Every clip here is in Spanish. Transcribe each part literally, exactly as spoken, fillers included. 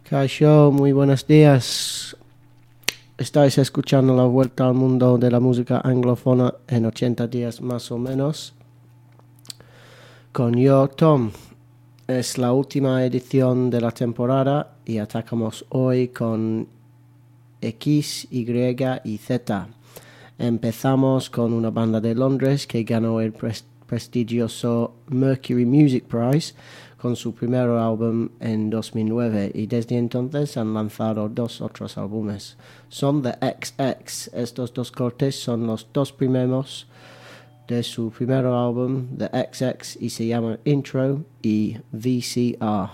Kaisho, muy buenos días. Estáis escuchando la vuelta al mundo de la música anglófona en ochenta días más o menos. Con yo, Tom. Es la última edición de la temporada y atacamos hoy con X, Y y Z. Empezamos con una banda de Londres que ganó el pres- prestigioso Mercury Music Prize con su primer álbum en dos mil nueve y desde entonces han lanzado dos otros álbumes. Son The X X. Estos dos cortes son los dos primeros de su primer álbum, The X X, y se llama Intro y V C R.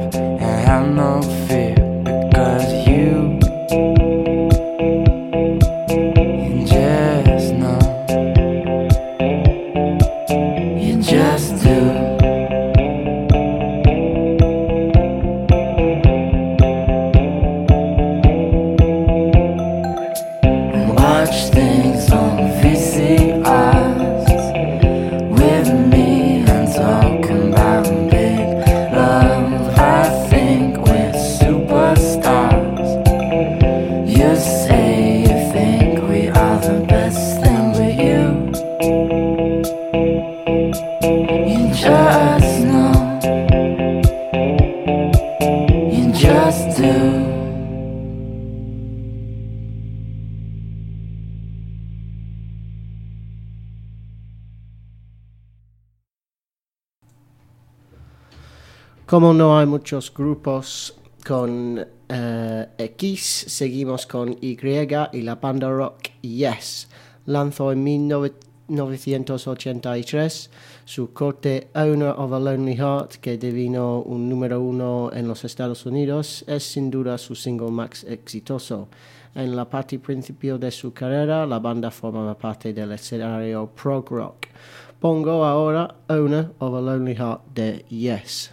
have no fear, because you watch things on V C Rs with me and talking about big love. I think we're superstars. You say you think we are the best thing, but you, you just know, you just do. Como no hay muchos grupos con uh, X, seguimos con Y y la banda rock Yes. Lanzó en mil novecientos ochenta y tres su corte Owner of a Lonely Heart, que devino un número uno en los Estados Unidos. Es sin duda su single más exitoso. En la parte principal de su carrera, la banda formaba parte del escenario prog rock. Pongo ahora Owner of a Lonely Heart de Yes.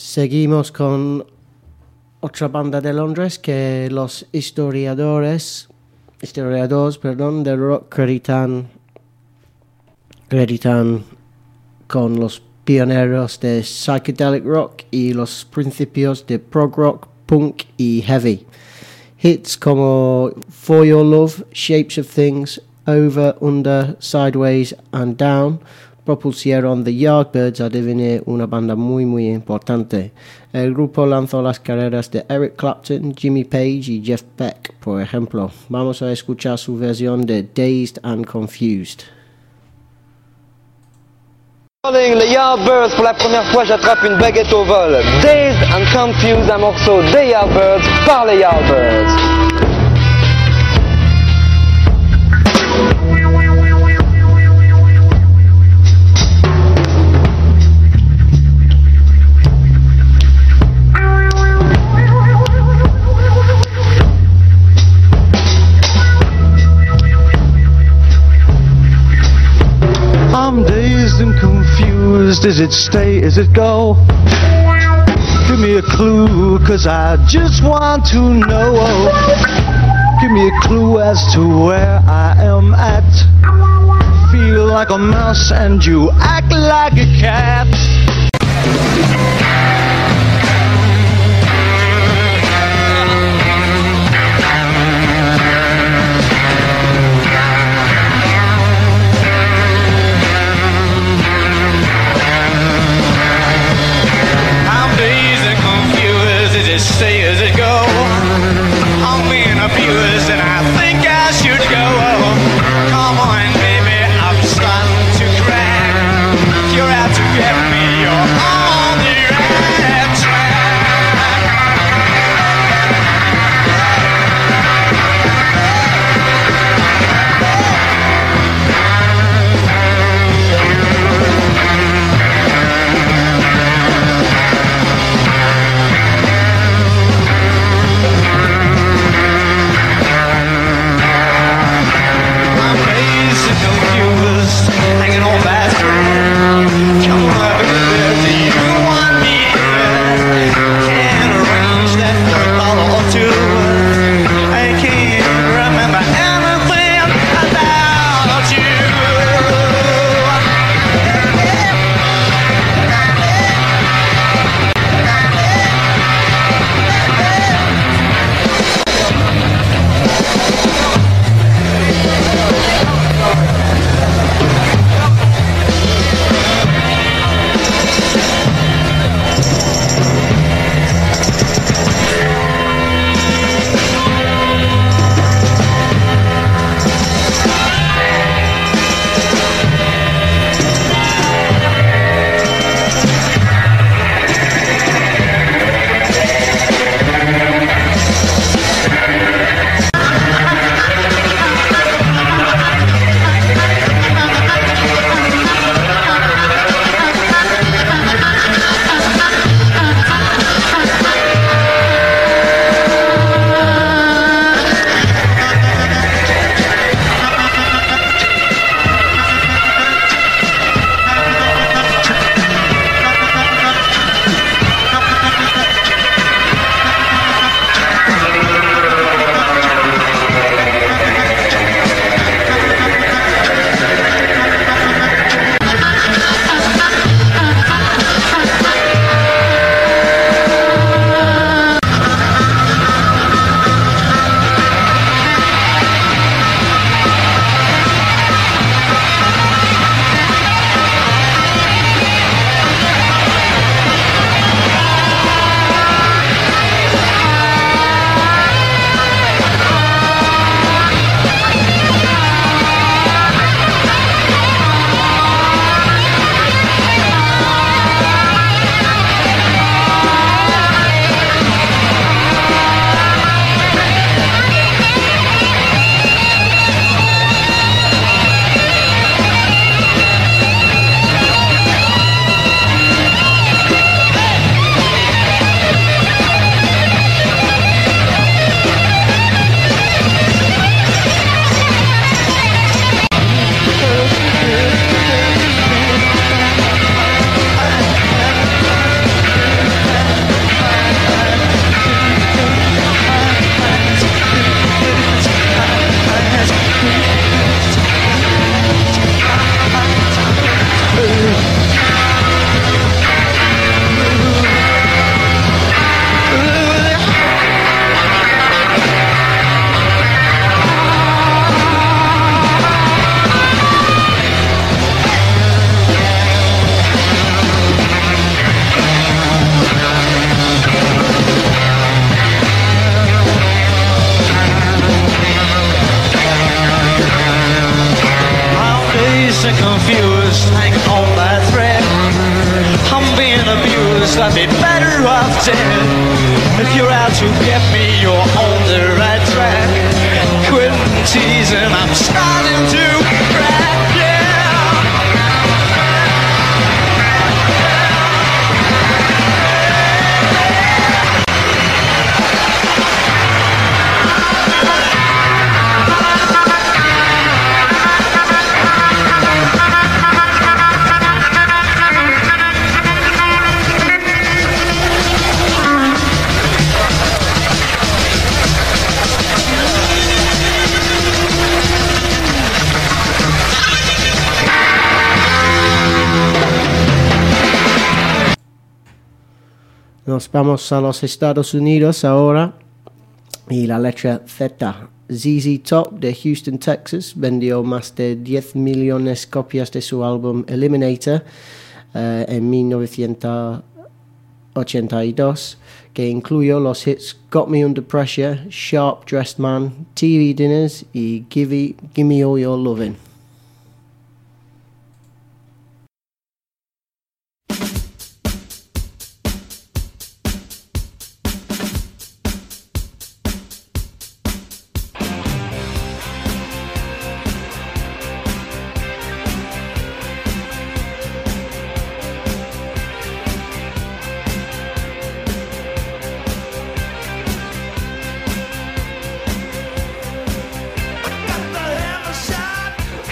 Seguimos con otra banda de Londres que los historiadores, historiadores perdón, del rock acreditan, acreditan con los pioneros de psychedelic rock y los principios de prog rock, punk y heavy. Hits como For Your Love, Shapes of Things, Over, Under, Sideways and Down propusieron The Yardbirds a devenir una banda muy muy importante. El grupo lanzó las carreras de Eric Clapton, Jimmy Page y Jeff Beck, por ejemplo. Vamos a escuchar su versión de Dazed and Confused. Les Yardbirds, pour la première fois j'attrape une baguette au vol. Dazed and Confused, un morceau des Yardbirds par les Yardbirds. I'm dazed and confused. Is it stay, is it go? Give me a clue, cause I just want to know. Give me a clue as to where I am at. Feel like a mouse and you act like a cat. Stay as it go. I'm being abused and I think I should go. Come on, baby, I'm starting to crack. If you're out to get me, you're on the rack. dazed and confused, hanging on by a thread. I'm being abused, I'd be better off dead. If you're out to get me, you're on the right track. Quit teasing, I'm starting to crack, yeah. Nos vamos a los Estados Unidos ahora. Y la letra Z. Z Z Top de Houston, Texas, vendió más de diez millones de copias de su álbum Eliminator uh, en mil novecientos ochenta y dos, que incluyó los hits Got Me Under Pressure, Sharp Dressed Man, T V Dinners y Give, Give Me All Your Lovin'. Got the hammer shot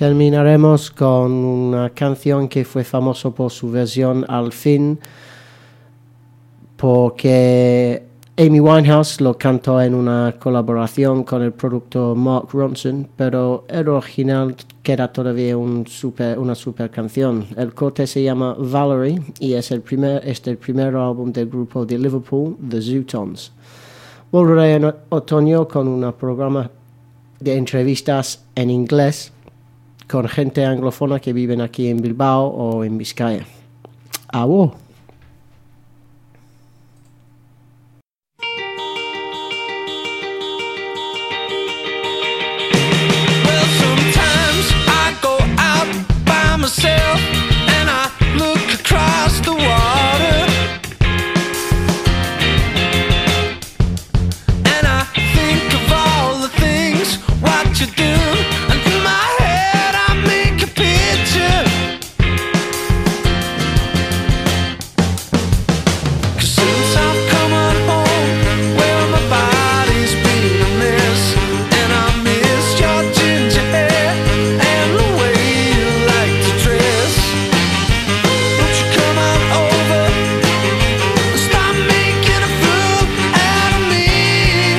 terminaremos con una canción que fue famoso por su versión al fin, porque Amy Winehouse lo cantó en una colaboración con el productor Mark Ronson, pero el original queda todavía un super, una super canción. El corte se llama Valerie y es el primer, es el primer álbum del grupo de Liverpool, The Zootons. Volveré en otoño con un programa de entrevistas en inglés con gente anglófona que viven aquí en Bilbao o en Vizcaya. ¡Au! Myself and I look across the water and I think of all the things what you do, and in my head I make a picture. 'Cause since I've come on home, well my body's been a mess, and I miss your ginger hair and the way you like to dress. Won't you come on over and stop making a fool out of me?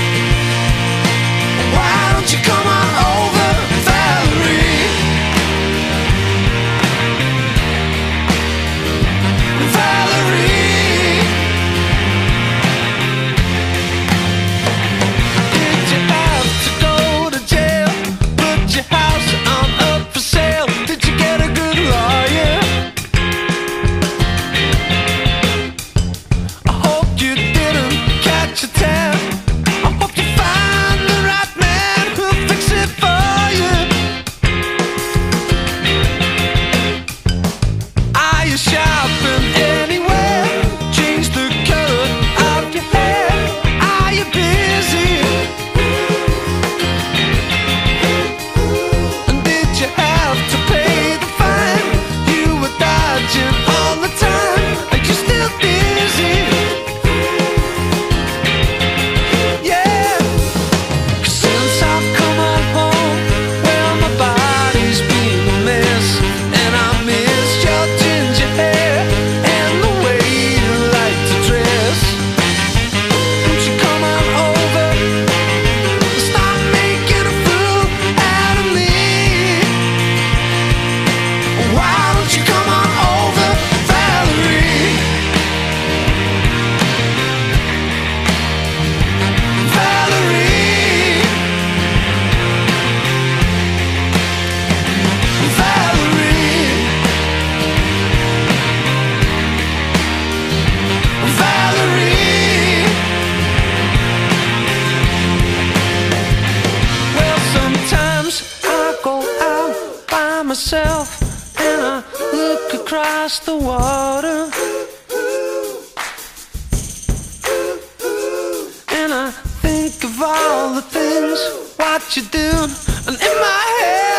Why don't you come on over, Valerie? Valerie, did you have to go to jail? Put your house on up for sale? Did you get a good lawyer? I hope you didn't catch a tab. I hope you find the right man who'll fix it for you. Are you shopping anywhere? Change the color of your hair. Are you busy? And did you have to pay the fine? You were dodging all the time. Are you still busy? Yeah. 'Cause since I've come on home, well my body's been a mess, and I miss your ginger hair and the way you like to dress. Won't you come on over and stop making a fool out of me? Why don't you come on over, Valerie? Valerie, Valerie, Valerie. Well, sometimes I go out by myself and I look across the water and I think of all the things what you do, and in my head